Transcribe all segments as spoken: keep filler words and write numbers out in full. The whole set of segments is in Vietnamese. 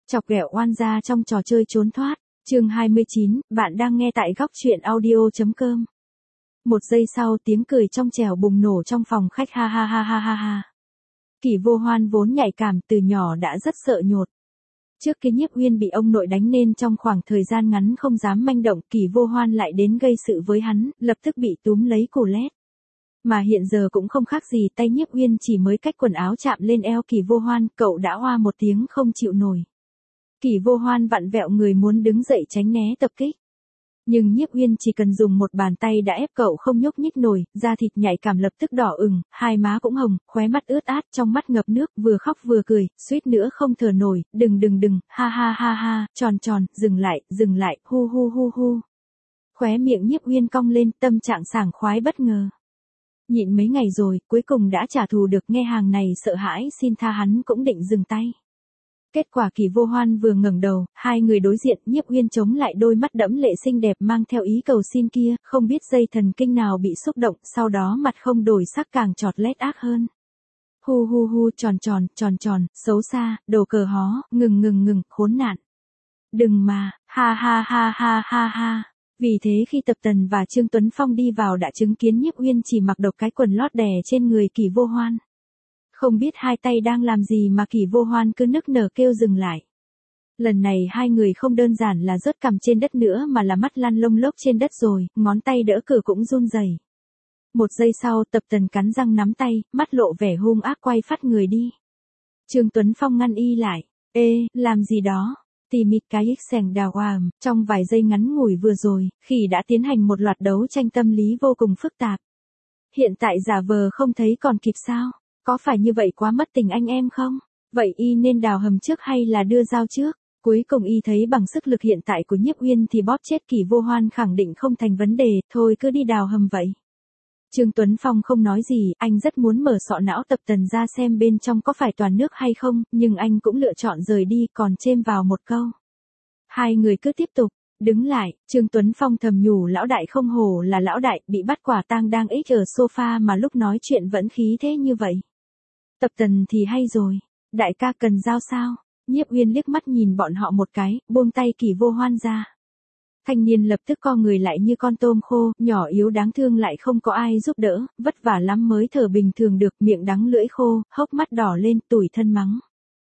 Chọc ghẹo oan gia trong trò chơi trốn thoát. Chương hai mươi chín, bạn đang nghe tại góc truyện audio chấm com. Một giây sau tiếng cười trong trẻo bùng nổ trong phòng khách ha ha ha ha ha ha. Kỷ Vô Hoan vốn nhạy cảm từ nhỏ đã rất sợ nhột. Trước kia Nhiếp Uyên bị ông nội đánh nên trong khoảng thời gian ngắn không dám manh động, Kỷ Vô Hoan lại đến gây sự với hắn, lập tức bị túm lấy cổ lét. Mà hiện giờ cũng không khác gì, tay Nhiếp Uyên chỉ mới cách quần áo chạm lên eo Kỷ Vô Hoan, cậu đã oa một tiếng không chịu nổi. Kỷ Vô Hoan vặn vẹo người muốn đứng dậy tránh né tập kích. Nhưng Nhiếp Uyên chỉ cần dùng một bàn tay đã ép cậu không nhúc nhích nổi, da thịt nhạy cảm lập tức đỏ ửng, hai má cũng hồng, khóe mắt ướt át, trong mắt ngập nước, vừa khóc vừa cười, suýt nữa không thở nổi, đừng đừng đừng, ha ha ha ha, tròn tròn, dừng lại, dừng lại, hu hu hu hu. Khóe miệng Nhiếp Uyên cong lên, tâm trạng sảng khoái bất ngờ. Nhịn mấy ngày rồi, cuối cùng đã trả thù được, nghe hàng này sợ hãi xin tha hắn cũng định dừng tay. Kết quả Kỷ Vô Hoan vừa ngẩng đầu, hai người đối diện, Nhiếp Uyên chống lại đôi mắt đẫm lệ xinh đẹp mang theo ý cầu xin kia, không biết dây thần kinh nào bị xúc động, sau đó mặt không đổi sắc càng trọt lét ác hơn. Hu hu hu, tròn tròn, tròn tròn, xấu xa, đồ cờ hó, ngừng ngừng ngừng, khốn nạn. Đừng mà, ha ha ha ha ha ha. Vì thế khi Tập Tần và Trương Tuấn Phong đi vào đã chứng kiến Nhiếp Uyên chỉ mặc độc cái quần lót đè trên người Kỷ Vô Hoan. Không biết hai tay đang làm gì mà Kỷ Vô Hoan cứ nức nở kêu dừng lại. Lần này hai người không đơn giản là rớt cằm trên đất nữa mà là mắt lăn lông lốc trên đất rồi, ngón tay đỡ cửa cũng run rẩy. Một giây sau Tập Tần cắn răng nắm tay, mắt lộ vẻ hung ác quay phát người đi. Trương Tuấn Phong ngăn y lại. Ê, làm gì đó? Tì mịt cái ích sẻng đào hoàng, trong vài giây ngắn ngủi vừa rồi, Khỉ đã tiến hành một loạt đấu tranh tâm lý vô cùng phức tạp. Hiện tại giả vờ không thấy còn kịp sao? Có phải như vậy quá mất tình anh em không? Vậy y nên đào hầm trước hay là đưa dao trước? Cuối cùng y thấy bằng sức lực hiện tại của Nhiếp Uyên thì bóp chết Kỷ Vô Hoan khẳng định không thành vấn đề, thôi cứ đi đào hầm vậy. Trương Tuấn Phong không nói gì, anh rất muốn mở sọ não Tập Tần ra xem bên trong có phải toàn nước hay không, nhưng anh cũng lựa chọn rời đi, còn chêm vào một câu. Hai người cứ tiếp tục. Đứng lại, Trương Tuấn Phong thầm nhủ lão đại không hổ là lão đại, bị bắt quả tang đang ích ở sofa mà lúc nói chuyện vẫn khí thế như vậy. Tập Tần thì hay rồi, đại ca cần dao sao? Nhiếp Uyên liếc mắt nhìn bọn họ một cái, buông tay Kỷ Vô Hoan ra. Thanh niên lập tức co người lại như con tôm khô, nhỏ yếu đáng thương lại không có ai giúp đỡ, vất vả lắm mới thở bình thường được, miệng đắng lưỡi khô, hốc mắt đỏ lên, tủi thân mắng.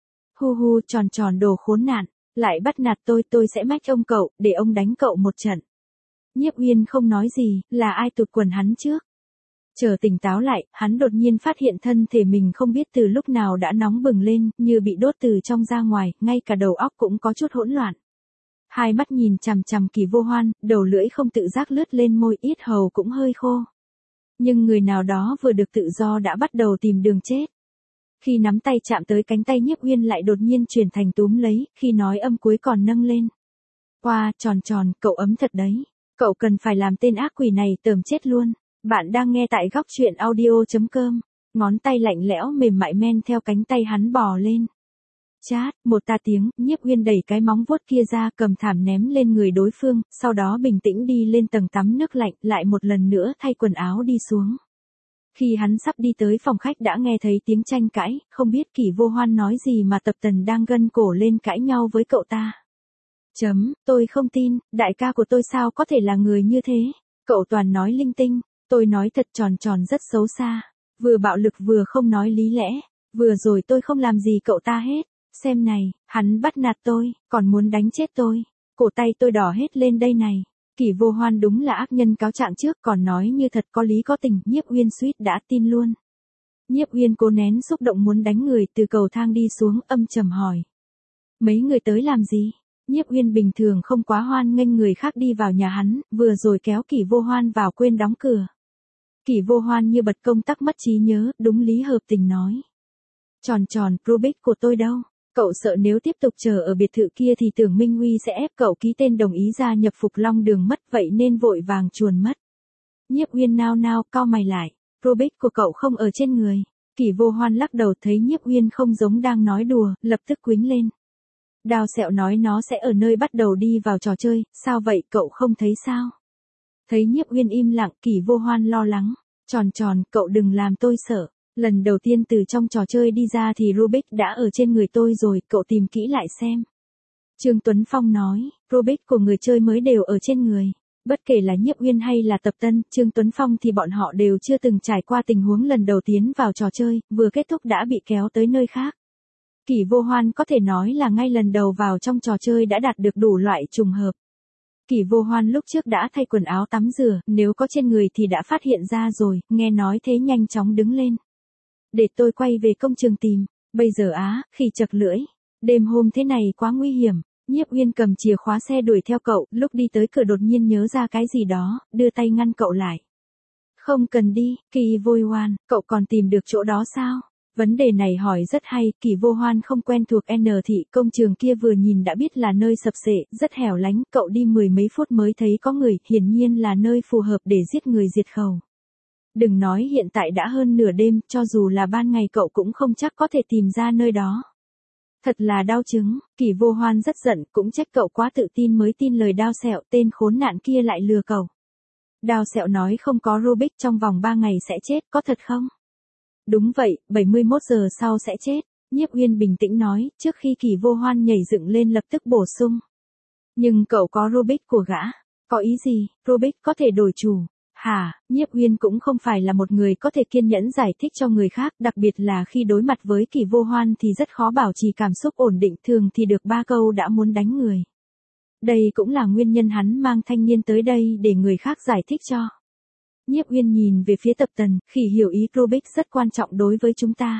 Hu hu, tròn tròn đồ khốn nạn, lại bắt nạt tôi, tôi sẽ mách ông cậu, để ông đánh cậu một trận. Nhiếp Uyên không nói gì, là ai tụt quần hắn trước? Chờ tỉnh táo lại, hắn đột nhiên phát hiện thân thể mình không biết từ lúc nào đã nóng bừng lên, như bị đốt từ trong ra ngoài, ngay cả đầu óc cũng có chút hỗn loạn. Hai mắt nhìn chằm chằm Kỷ Vô Hoan, đầu lưỡi không tự giác lướt lên môi, yết hầu cũng hơi khô. Nhưng người nào đó vừa được tự do đã bắt đầu tìm đường chết. Khi nắm tay chạm tới cánh tay Nhiếp Uyên lại đột nhiên chuyển thành túm lấy, khi nói âm cuối còn nâng lên. Qua, tròn tròn, cậu ấm thật đấy. Cậu cần phải làm tên ác quỷ này tởm chết luôn. Bạn đang nghe tại góc truyện audio chấm com. Ngón tay lạnh lẽo mềm mại men theo cánh tay hắn bò lên. Chát, một ta tiếng, Nhiếp Uyên đẩy cái móng vuốt kia ra, cầm thảm ném lên người đối phương, sau đó bình tĩnh đi lên tầng tắm nước lạnh, lại một lần nữa thay quần áo đi xuống. Khi hắn sắp đi tới phòng khách đã nghe thấy tiếng tranh cãi, không biết Kỷ Vô Hoan nói gì mà Tập Tần đang gân cổ lên cãi nhau với cậu ta. Chấm, tôi không tin, đại ca của tôi sao có thể là người như thế? Cậu toàn nói linh tinh, tôi nói thật, tròn tròn rất xấu xa, vừa bạo lực vừa không nói lý lẽ, vừa rồi tôi không làm gì cậu ta hết, xem này, hắn bắt nạt tôi, còn muốn đánh chết tôi, cổ tay tôi đỏ hết lên đây này. Kỷ Vô Hoan đúng là ác nhân cáo trạng trước, còn nói như thật có lý có tình, Nhiếp Uyên suýt đã tin luôn. Nhiếp Uyên cố nén xúc động muốn đánh người, từ cầu thang đi xuống, âm trầm hỏi. Mấy người tới làm gì? Nhiếp Uyên bình thường không quá hoan nghênh người khác đi vào nhà hắn, vừa rồi kéo Kỷ Vô Hoan vào quên đóng cửa. Kỷ Vô Hoan như bật công tắc mất trí nhớ, đúng lý hợp tình nói. Tròn tròn, Rubik của tôi đâu? Cậu sợ nếu tiếp tục chờ ở biệt thự kia thì Tưởng Minh Huy sẽ ép cậu ký tên đồng ý gia nhập Phục Long Đường mất, vậy nên vội vàng chuồn mất. Nhiếp Uyên nao nao, cau mày lại. Rubik của cậu không ở trên người. Kỷ Vô Hoan lắc đầu, thấy Nhiếp Uyên không giống đang nói đùa, lập tức quýnh lên. Đào Sẹo nói nó sẽ ở nơi bắt đầu đi vào trò chơi, sao vậy cậu không thấy sao? Thấy Nhiếp Uyên im lặng, Kỷ Vô Hoan lo lắng. Tròn tròn, cậu đừng làm tôi sợ. Lần đầu tiên từ trong trò chơi đi ra thì Rubik đã ở trên người tôi rồi, cậu tìm kỹ lại xem. Trương Tuấn Phong nói, Rubik của người chơi mới đều ở trên người. Bất kể là Nhiếp Uyên hay là Tập Tân, Trương Tuấn Phong thì bọn họ đều chưa từng trải qua tình huống lần đầu tiến vào trò chơi, vừa kết thúc đã bị kéo tới nơi khác. Kỷ Vô Hoan có thể nói là ngay lần đầu vào trong trò chơi đã đạt được đủ loại trùng hợp. Kỷ Vô Hoan lúc trước đã thay quần áo tắm rửa, nếu có trên người thì đã phát hiện ra rồi, nghe nói thế nhanh chóng đứng lên. Để tôi quay về công trường tìm, bây giờ á, khỉ chật lưỡi. Đêm hôm thế này quá nguy hiểm. Nhiếp Uyên cầm chìa khóa xe đuổi theo cậu, lúc đi tới cửa đột nhiên nhớ ra cái gì đó, đưa tay ngăn cậu lại. Không cần đi, Kỷ Vô Hoan, cậu còn tìm được chỗ đó sao? Vấn đề này hỏi rất hay, Kỷ Vô Hoan không quen thuộc N thị, công trường kia vừa nhìn đã biết là nơi sập sệ, rất hẻo lánh, cậu đi mười mấy phút mới thấy có người, hiển nhiên là nơi phù hợp để giết người diệt khẩu. Đừng nói hiện tại đã hơn nửa đêm, cho dù là ban ngày cậu cũng không chắc có thể tìm ra nơi đó. Thật là đau chứng, Kỷ Vô Hoan rất giận, cũng trách cậu quá tự tin mới tin lời Đao Sẹo, tên khốn nạn kia lại lừa cậu. Đao Sẹo nói không có Rubik trong vòng ba ngày sẽ chết, có thật không? Đúng vậy, bảy mươi mốt giờ sau sẽ chết, Nhiếp Uyên bình tĩnh nói, trước khi Kỷ Vô Hoan nhảy dựng lên lập tức bổ sung. Nhưng cậu có Rubik của gã, có ý gì, Rubik có thể đổi chủ. Hả, Nhiếp Uyên cũng không phải là một người có thể kiên nhẫn giải thích cho người khác, đặc biệt là khi đối mặt với Kỷ Vô Hoan thì rất khó bảo trì cảm xúc ổn định, thường thì được ba câu đã muốn đánh người. Đây cũng là nguyên nhân hắn mang thanh niên tới đây để người khác giải thích cho. Nhiếp Uyên nhìn về phía Tập Tần, Khỉ hiểu ý, Rubik rất quan trọng đối với chúng ta.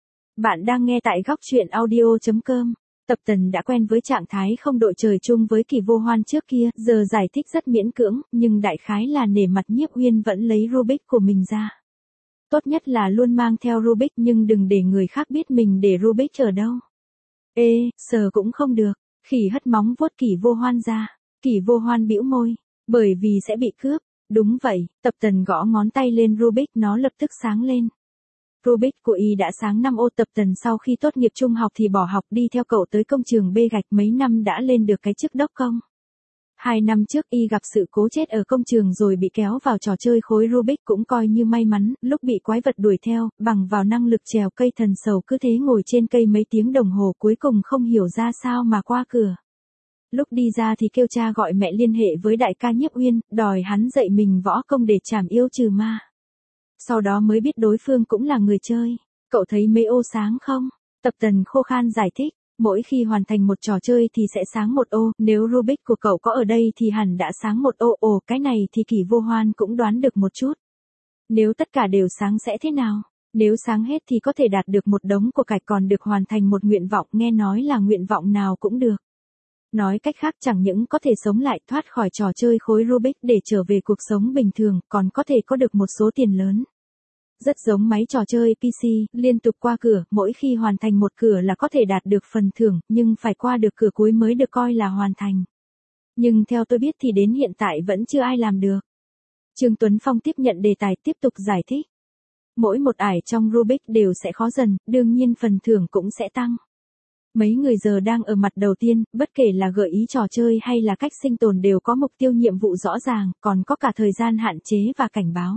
Bạn đang nghe tại góc truyện audio chấm com. Tập Tần đã quen với trạng thái không đội trời chung với Kỷ Vô Hoan trước kia, giờ giải thích rất miễn cưỡng, nhưng đại khái là nể mặt Nhiếp Uyên vẫn lấy Rubik của mình ra. Tốt nhất là luôn mang theo Rubik nhưng đừng để người khác biết mình để Rubik ở đâu. Ê, sờ cũng không được, Khỉ hất móng vuốt Kỷ Vô Hoan ra. Kỷ Vô Hoan bĩu môi, bởi vì sẽ bị cướp. Đúng vậy, Tập Tần gõ ngón tay lên Rubik, nó lập tức sáng lên. Rubik của y đã sáng năm ô. Tập Tần sau khi tốt nghiệp trung học thì bỏ học đi theo cậu tới công trường bê gạch, mấy năm đã lên được cái chức đốc công. Hai năm trước y gặp sự cố chết ở công trường rồi bị kéo vào trò chơi khối Rubik, cũng coi như may mắn, lúc bị quái vật đuổi theo, bằng vào năng lực trèo cây thần sầu cứ thế ngồi trên cây mấy tiếng đồng hồ, cuối cùng không hiểu ra sao mà qua cửa. Lúc đi ra thì kêu cha gọi mẹ liên hệ với đại ca Nhiếp Uyên, đòi hắn dạy mình võ công để trảm yêu trừ ma. Sau đó mới biết đối phương cũng là người chơi. Cậu thấy mấy ô sáng không? Tập Tần khô khan giải thích, mỗi khi hoàn thành một trò chơi thì sẽ sáng một ô, nếu Rubik của cậu có ở đây thì hẳn đã sáng một ô. Ồ, cái này thì Kỷ Vô Hoan cũng đoán được một chút. Nếu tất cả đều sáng sẽ thế nào? Nếu sáng hết thì có thể đạt được một đống của cải, còn được hoàn thành một nguyện vọng, nghe nói là nguyện vọng nào cũng được. Nói cách khác, chẳng những có thể sống lại, thoát khỏi trò chơi khối Rubik để trở về cuộc sống bình thường, còn có thể có được một số tiền lớn. Rất giống máy trò chơi pê xê, liên tục qua cửa, mỗi khi hoàn thành một cửa là có thể đạt được phần thưởng, nhưng phải qua được cửa cuối mới được coi là hoàn thành. Nhưng theo tôi biết thì đến hiện tại vẫn chưa ai làm được. Trương Tuấn Phong tiếp nhận đề tài, tiếp tục giải thích. Mỗi một ải trong Rubik đều sẽ khó dần, đương nhiên phần thưởng cũng sẽ tăng. Mấy người giờ đang ở mặt đầu tiên, bất kể là gợi ý trò chơi hay là cách sinh tồn đều có mục tiêu nhiệm vụ rõ ràng, còn có cả thời gian hạn chế và cảnh báo.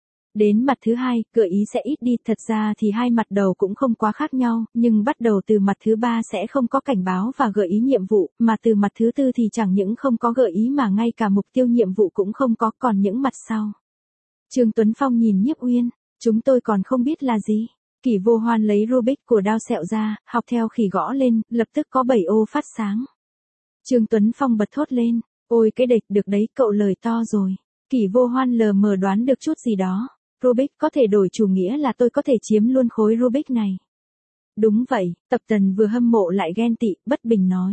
Đến mặt thứ hai, gợi ý sẽ ít đi, thật ra thì hai mặt đầu cũng không quá khác nhau, nhưng bắt đầu từ mặt thứ ba sẽ không có cảnh báo và gợi ý nhiệm vụ, mà từ mặt thứ tư thì chẳng những không có gợi ý mà ngay cả mục tiêu nhiệm vụ cũng không có, còn những mặt sau. Trương Tuấn Phong nhìn Nhiếp Uyên, chúng tôi còn không biết là gì. Kỷ Vô Hoan lấy Rubik của Đao Sẹo ra, học theo Khỉ gõ lên, lập tức có bảy ô phát sáng. Trương Tuấn Phong bật thốt lên, ôi cái đệch, được đấy, cậu lời to rồi. Kỷ Vô Hoan lờ mờ đoán được chút gì đó. Rubik có thể đổi chủ nghĩa là tôi có thể chiếm luôn khối Rubik này. Đúng vậy, Tập Tần vừa hâm mộ lại ghen tị, bất bình nói.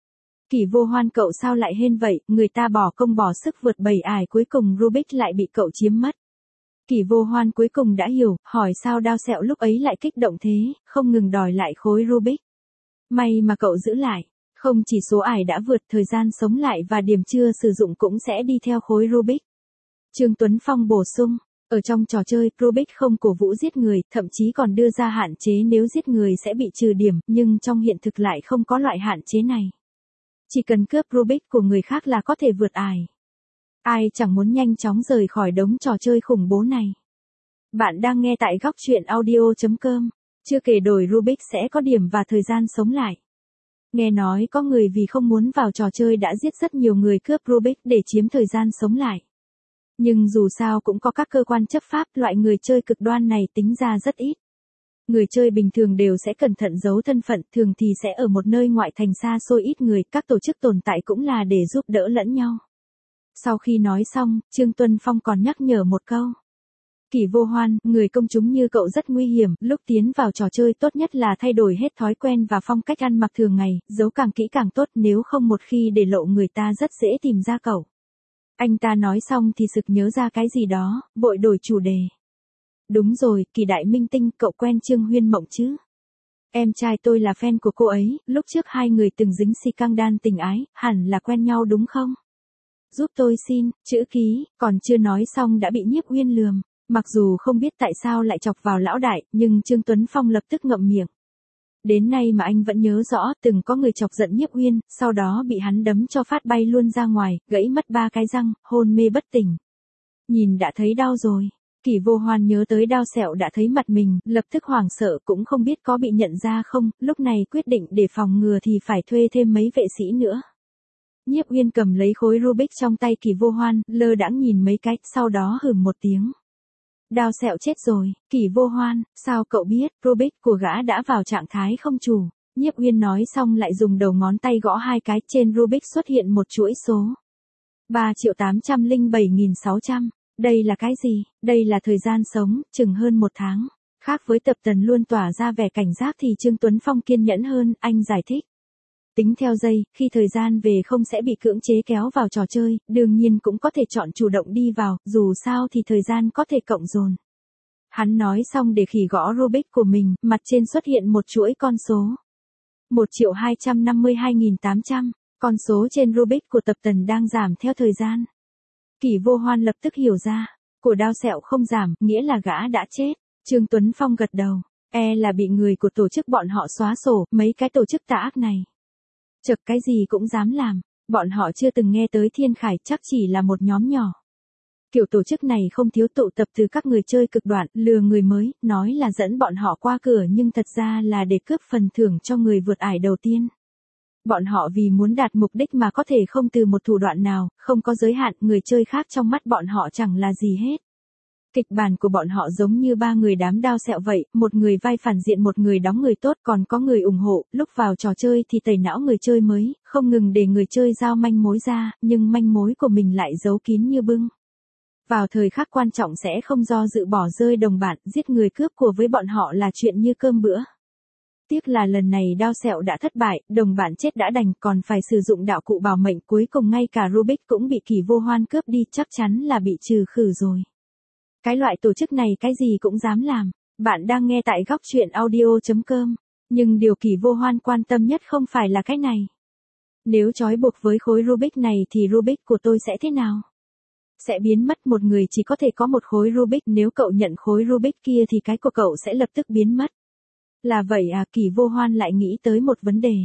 Kỷ Vô Hoan, cậu sao lại hên vậy, người ta bỏ công bỏ sức vượt bảy ải cuối cùng Rubik lại bị cậu chiếm mất. Kỷ Vô Hoan cuối cùng đã hiểu, hỏi sao Đao Sẹo lúc ấy lại kích động thế, không ngừng đòi lại khối Rubik. May mà cậu giữ lại, không chỉ số ải đã vượt, thời gian sống lại và điểm chưa sử dụng cũng sẽ đi theo khối Rubik. Trương Tuấn Phong bổ sung, ở trong trò chơi, Rubik không cổ vũ giết người, thậm chí còn đưa ra hạn chế nếu giết người sẽ bị trừ điểm, nhưng trong hiện thực lại không có loại hạn chế này. Chỉ cần cướp Rubik của người khác là có thể vượt ải. Ai chẳng muốn nhanh chóng rời khỏi đống trò chơi khủng bố này. Bạn đang nghe tại góc truyện audio chấm com. Chưa kể đổi Rubik sẽ có điểm và thời gian sống lại. Nghe nói có người vì không muốn vào trò chơi đã giết rất nhiều người cướp Rubik để chiếm thời gian sống lại. Nhưng dù sao cũng có các cơ quan chấp pháp, loại người chơi cực đoan này tính ra rất ít. Người chơi bình thường đều sẽ cẩn thận giấu thân phận, thường thì sẽ ở một nơi ngoại thành xa xôi ít người, các tổ chức tồn tại cũng là để giúp đỡ lẫn nhau. Sau khi nói xong, Trương Tuấn Phong còn nhắc nhở một câu. Kỷ Vô Hoan, người công chúng như cậu rất nguy hiểm, lúc tiến vào trò chơi tốt nhất là thay đổi hết thói quen và phong cách ăn mặc thường ngày, giấu càng kỹ càng tốt, nếu không một khi để lộ người ta rất dễ tìm ra cậu. Anh ta nói xong thì sực nhớ ra cái gì đó, vội đổi chủ đề. Đúng rồi, Kỳ đại minh tinh, cậu quen Trương Huyên Mộng chứ? Em trai tôi là fan của cô ấy, lúc trước hai người từng dính scandal tình ái, hẳn là quen nhau đúng không? Giúp tôi xin, chữ ký, còn chưa nói xong đã bị Nhiếp Uyên lườm. Mặc dù không biết tại sao lại chọc vào lão đại, nhưng Trương Tuấn Phong lập tức ngậm miệng. Đến nay mà anh vẫn nhớ rõ, từng có người chọc giận Nhiếp Uyên, sau đó bị hắn đấm cho phát bay luôn ra ngoài, gãy mất ba cái răng, hôn mê bất tỉnh. Nhìn đã thấy đau rồi. Kỷ Vô Hoan nhớ tới đao sẹo đã thấy mặt mình, lập tức hoảng sợ, cũng không biết có bị nhận ra không, lúc này quyết định để phòng ngừa thì phải thuê thêm mấy vệ sĩ nữa. Nhiếp Uyên cầm lấy khối Rubik trong tay Kỷ Vô Hoan, lơ đãng nhìn mấy cái, sau đó hừm một tiếng. Đao sẹo chết rồi, Kỷ Vô Hoan, sao cậu biết, Rubik của gã đã vào trạng thái không chủ. Nhiếp Uyên nói xong lại dùng đầu ngón tay gõ hai cái, trên Rubik xuất hiện một chuỗi số. ba triệu tám trăm lẻ bảy nghìn sáu trăm. Đây là cái gì? Đây là thời gian sống, chừng hơn một tháng. Khác với Tập Tần luôn tỏa ra vẻ cảnh giác thì Trương Tuấn Phong kiên nhẫn hơn, anh giải thích. Tính theo giây, khi thời gian về không sẽ bị cưỡng chế kéo vào trò chơi, đương nhiên cũng có thể chọn chủ động đi vào, dù sao thì thời gian có thể cộng dồn. Hắn nói xong để khỉ gõ Rubik của mình, mặt trên xuất hiện một chuỗi con số. một triệu hai trăm năm mươi hai nghìn tám trăm, con số trên Rubik của Tập Tần đang giảm theo thời gian. Kỷ Vô Hoan lập tức hiểu ra, của đao sẹo không giảm, nghĩa là gã đã chết. Trương Tuấn Phong gật đầu, e là bị người của tổ chức bọn họ xóa sổ, mấy cái tổ chức tà ác này. Chật cái gì cũng dám làm, bọn họ chưa từng nghe tới Thiên Khải, chắc chỉ là một nhóm nhỏ. Kiểu tổ chức này không thiếu tụ tập từ các người chơi cực đoan, lừa người mới, nói là dẫn bọn họ qua cửa nhưng thật ra là để cướp phần thưởng cho người vượt ải đầu tiên. Bọn họ vì muốn đạt mục đích mà có thể không từ một thủ đoạn nào, không có giới hạn, người chơi khác trong mắt bọn họ chẳng là gì hết. Kịch bản của bọn họ giống như ba người đám đao sẹo vậy, một người vai phản diện, một người đóng người tốt, còn có người ủng hộ, lúc vào trò chơi thì tẩy não người chơi mới, không ngừng để người chơi giao manh mối ra, nhưng manh mối của mình lại giấu kín như bưng. Vào thời khắc quan trọng sẽ không do dự bỏ rơi đồng bạn, giết người cướp của với bọn họ là chuyện như cơm bữa. Tiếc là lần này đao sẹo đã thất bại, đồng bạn chết đã đành, còn phải sử dụng đạo cụ bảo mệnh, cuối cùng ngay cả Rubik cũng bị Kỷ Vô Hoan cướp đi, chắc chắn là bị trừ khử rồi. Cái loại tổ chức này cái gì cũng dám làm. Bạn đang nghe tại góc truyện audio chấm com. Nhưng điều Kỷ Vô Hoan quan tâm nhất không phải là cái này. Nếu trói buộc với khối Rubik này thì Rubik của tôi sẽ thế nào? Sẽ biến mất, một người chỉ có thể có một khối Rubik, nếu cậu nhận khối Rubik kia thì cái của cậu sẽ lập tức biến mất. Là vậy à, Kỷ Vô Hoan lại nghĩ tới một vấn đề.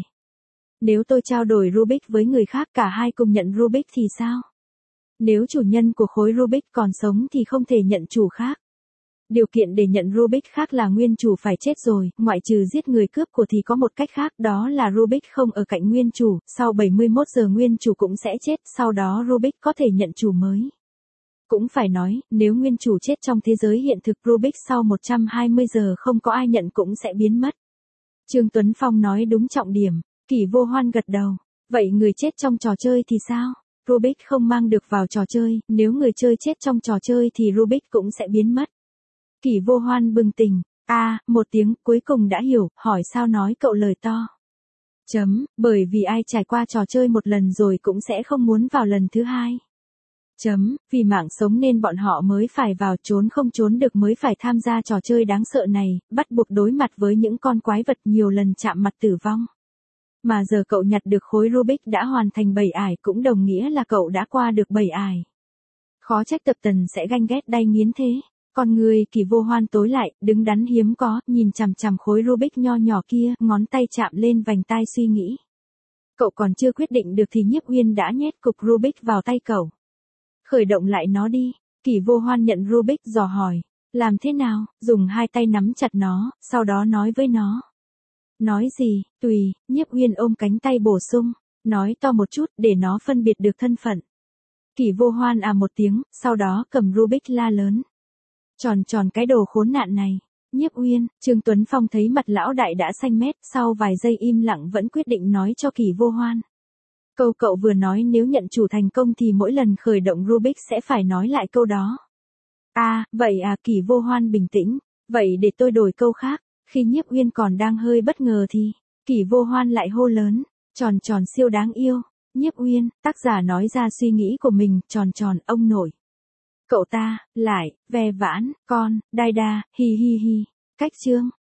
Nếu tôi trao đổi Rubik với người khác, cả hai cùng nhận Rubik thì sao? Nếu chủ nhân của khối Rubik còn sống thì không thể nhận chủ khác. Điều kiện để nhận Rubik khác là nguyên chủ phải chết rồi, ngoại trừ giết người cướp của thì có một cách khác, đó là Rubik không ở cạnh nguyên chủ, sau bảy mươi mốt giờ nguyên chủ cũng sẽ chết, sau đó Rubik có thể nhận chủ mới. Cũng phải nói, nếu nguyên chủ chết trong thế giới hiện thực, Rubik sau một trăm hai mươi giờ không có ai nhận cũng sẽ biến mất. Trương Tuấn Phong nói đúng trọng điểm, Kỷ Vô Hoan gật đầu. Vậy người chết trong trò chơi thì sao? Rubik không mang được vào trò chơi, nếu người chơi chết trong trò chơi thì Rubik cũng sẽ biến mất. Kỷ Vô Hoan bừng tỉnh, a à, một tiếng, cuối cùng đã hiểu, hỏi sao nói cậu lời to. Chấm, bởi vì ai trải qua trò chơi một lần rồi cũng sẽ không muốn vào lần thứ hai. Chấm, vì mạng sống nên bọn họ mới phải vào, trốn không trốn được mới phải tham gia trò chơi đáng sợ này, bắt buộc đối mặt với những con quái vật nhiều lần chạm mặt tử vong. Mà giờ cậu nhặt được khối Rubik đã hoàn thành bảy ải, cũng đồng nghĩa là cậu đã qua được bảy ải. Khó trách Tập Tần sẽ ganh ghét đay nghiến thế. Con người Kỷ Vô Hoan tối lại, đứng đắn hiếm có, nhìn chằm chằm khối Rubik nho nhỏ kia, ngón tay chạm lên vành tai suy nghĩ. Cậu còn chưa quyết định được thì Nhiếp Uyên đã nhét cục Rubik vào tay cậu. Khởi động lại nó đi. Kỷ Vô Hoan nhận Rubik, dò hỏi. Làm thế nào? Dùng hai tay nắm chặt nó, sau đó nói với nó. Nói gì, tùy, Nhiếp Uyên ôm cánh tay bổ sung, nói to một chút để nó phân biệt được thân phận. Kỷ Vô Hoan à một tiếng, sau đó cầm Rubik la lớn. Tròn tròn cái đồ khốn nạn này. Nhiếp Uyên, Trương Tuấn Phong thấy mặt lão đại đã xanh mét, sau vài giây im lặng vẫn quyết định nói cho Kỷ Vô Hoan. Câu cậu vừa nói nếu nhận chủ thành công thì mỗi lần khởi động Rubik sẽ phải nói lại câu đó. À, vậy à, Kỷ Vô Hoan bình tĩnh. Vậy để tôi đổi câu khác. Khi Nhiếp Uyên còn đang hơi bất ngờ thì, Kỷ Vô Hoan lại hô lớn, tròn tròn siêu đáng yêu. Nhiếp Uyên, tác giả nói ra suy nghĩ của mình, tròn tròn, ông nội. Cậu ta, lại, ve vãn, con, đai đa, hi hi hi. Cách chương.